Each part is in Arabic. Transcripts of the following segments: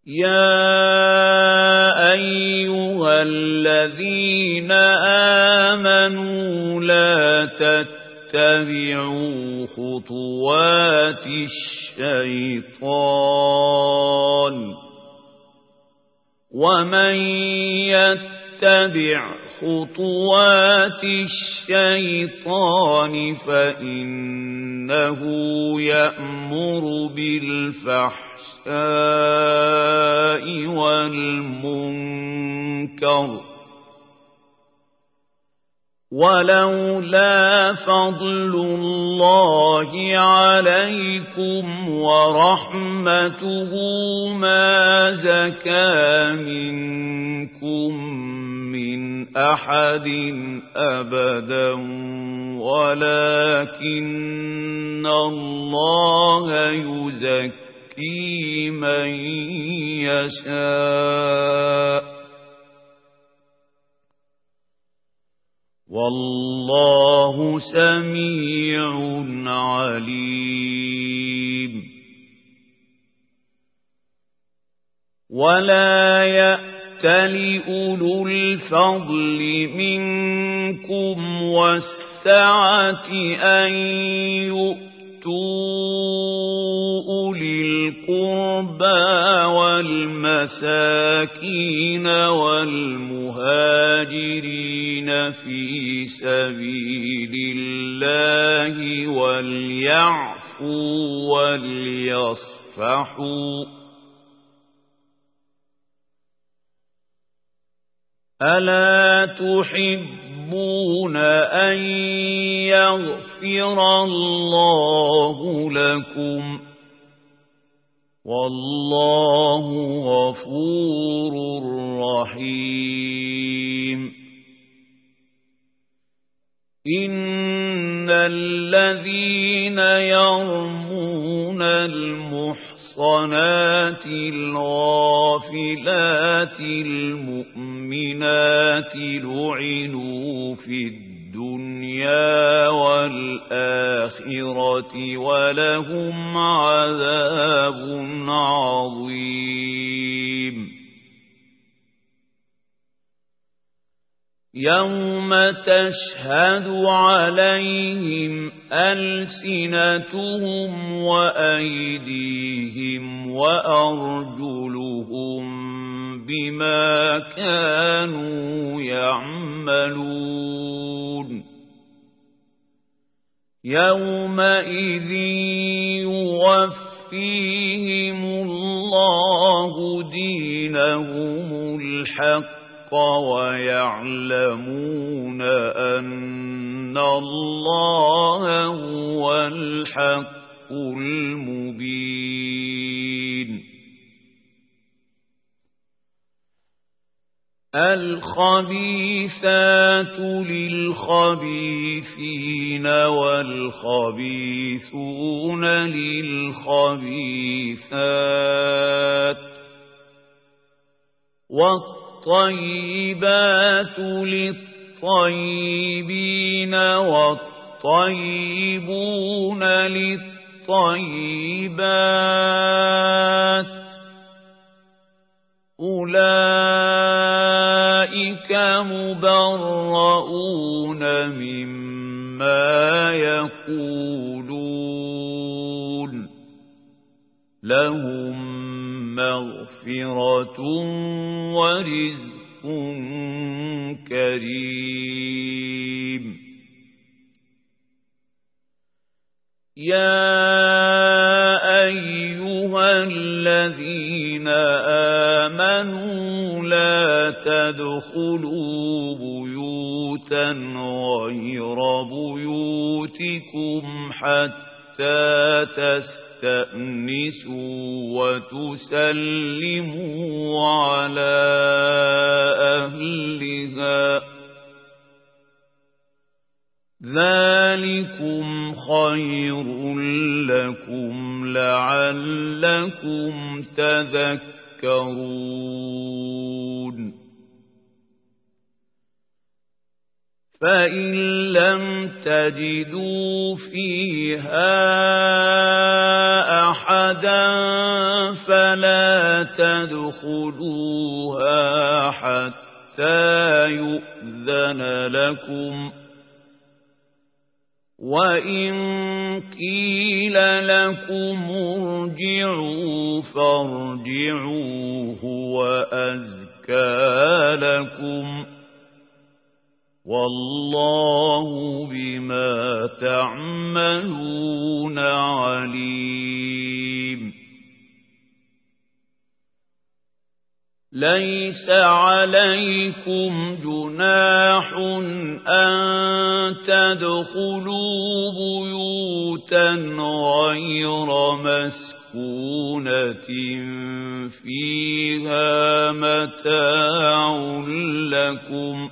يا أيها الذين آمنوا لا تتبعوا خطوات الشيطان ومن يتبع خطوات الشيطان فإنه يأمر بالفحشاء والمنكر ولولا فضل الله عليكم ورحمته ما زكى منكم من أحد أبدا ولكن الله يزكي من يشاء والله سميع عليم ولا يأتل أولو الفضل منكم والسعة أن يؤتوا أولي القربى والمساكين والمهاجرين في سبيل الله وليعفوا وليصفحوا ألا تحبون أن يغفر الله لكم والله غفور رحيم إن الذين يرمون المحصنات الغافلات المؤمنات لعنوا في الدنيا والآخرة ولهم عذاب عظيم يوم تشهد عليهم ألسنتهم وأيديهم وأرجلهم بما كانوا يعملون يومئذ يوفيهم الله دينهم الحق ويعلمون أن الله هو الحق المبين الخبيثات للخبيثين والخبيثون للخبيثات والطيبات للطيبين والطيبون للطيبات أولئك مبرؤون مما يقولون لهم مغفرة ورزق كريم يا أيها الذين آمنوا لا تدخلوا بيوتا غير بيوتكم حتى تستأنسوا وتسلموا على أهلها ذلكم خير لكم لعلكم تذكرون فإن لم تجدوا فيها أحدا فلا تدخلوها حتى يؤذن لكم وإن قيل لكم ارجعوا فارجعوا هو أزكى لكم والله بما تعملون عليم ليس عليكم جناح أن تدخلوا بيوتا غير مسكونة فيها متاع لكم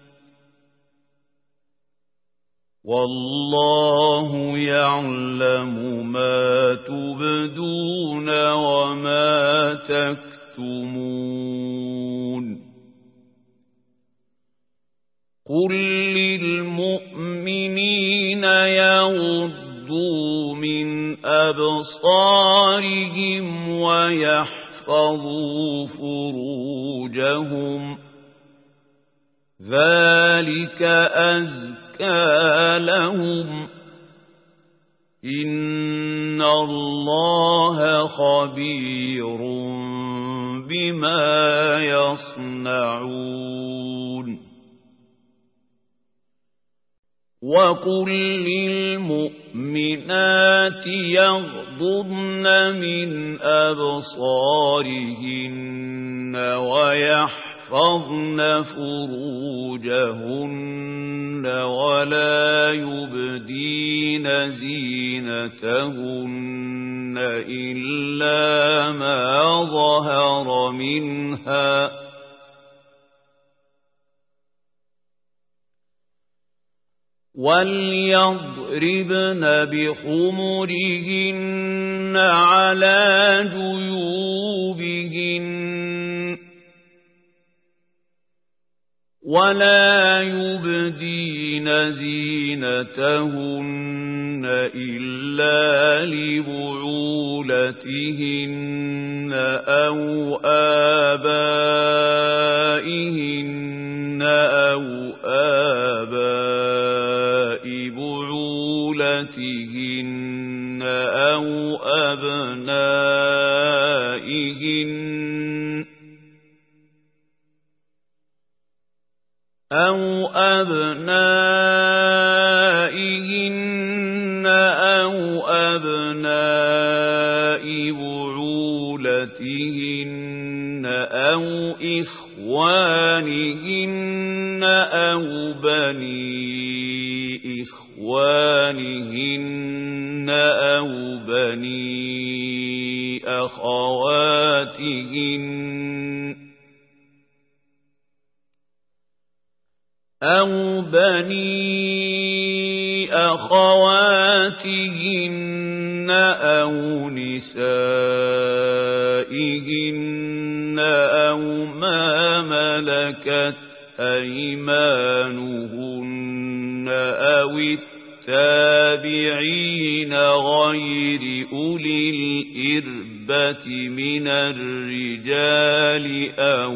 والله يعلم ما تبدون وما تكتمون قل للمؤمنين يغضوا من أبصارهم ويحفظوا فروجهم ذلك أزكى لهم إن الله خبير بما يصنعون وقل للمؤمنات يغضضن من أبصارهن ويحفظن فروجهن ولا يبدين زينتهن إلا ما ظهر منها وليضربن بخمرهن على جيوبهن ولا يبدين زينتهن إلا لبعولتهن أو آبائهن أو آباء بعولتهن أو أبنائهن أو أبناء بعولتهن أو إخوانهن أو بني إخوانهن أو بني أخواتهن أو نسائهن أو ما ملكت أيمانهن أو التابعين غير أولي الإربة من الرجال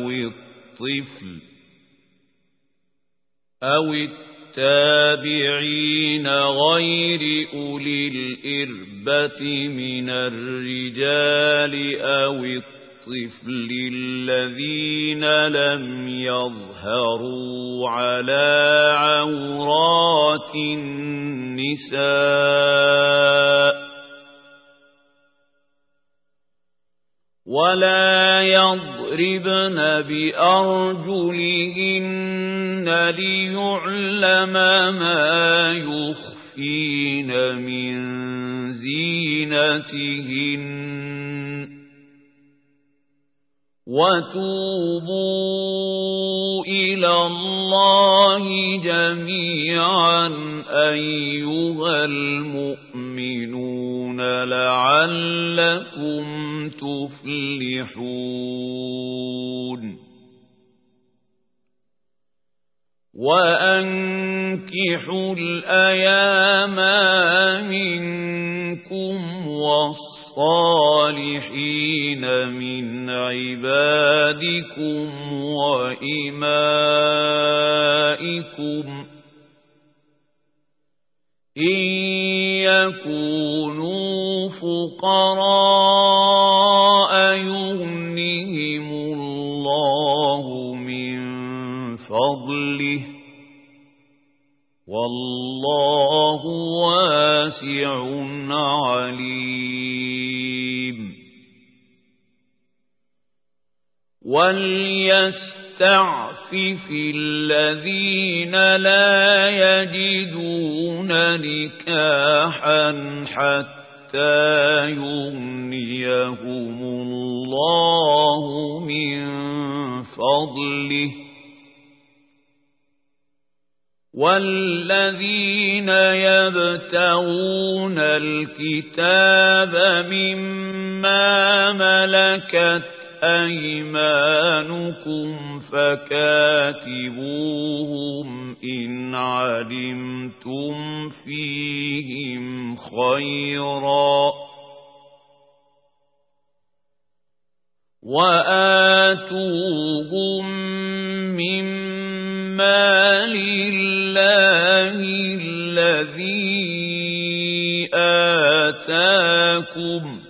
أو التابعين غير أولي الإربة من الرجال أو الطفل الذين لم يظهروا على عورات النساء ولا يضربن بأرجلهن ليعلم ما يخفين من زينتهن وتوبوا إلى الله جميعا أيها المؤمنون لعلكم تفلحون وأنكحوا الأيام منكم والصالحين من عبادكم وإمائكم إن يكونوا فقراء يغنهم الله من فضله والله واسع عليم وليستعفف الذين لا يجدون نكاحا حتى يغنيهم الله من فضله والذين يبتغون الكتاب مما ملكت أيمانكم فكاتبوهم إن علمتم فيهم خيرا وآتوهم مما لله الذي آتاكم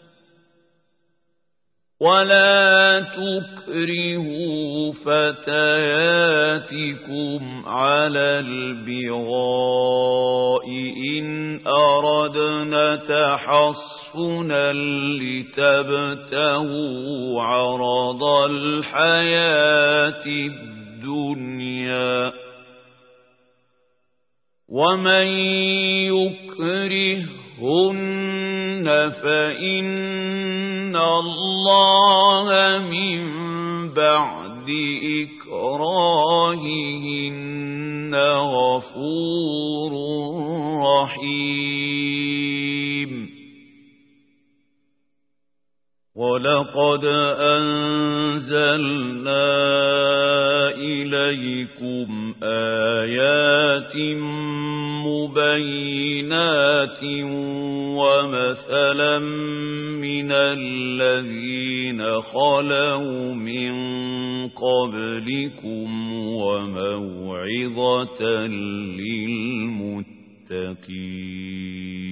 ولا تكرهوا فتياتكم على البغاء إن أردنا تحصنا لتبتغوا عرض الحياة الدنيا ومن يكرهن فإن الله من بعد إكراههن غفور رحيم ولقد أنزلنا إليكم آيات مبينات ومثلا من الذين خلوا من قبلكم وموعظة للمتقين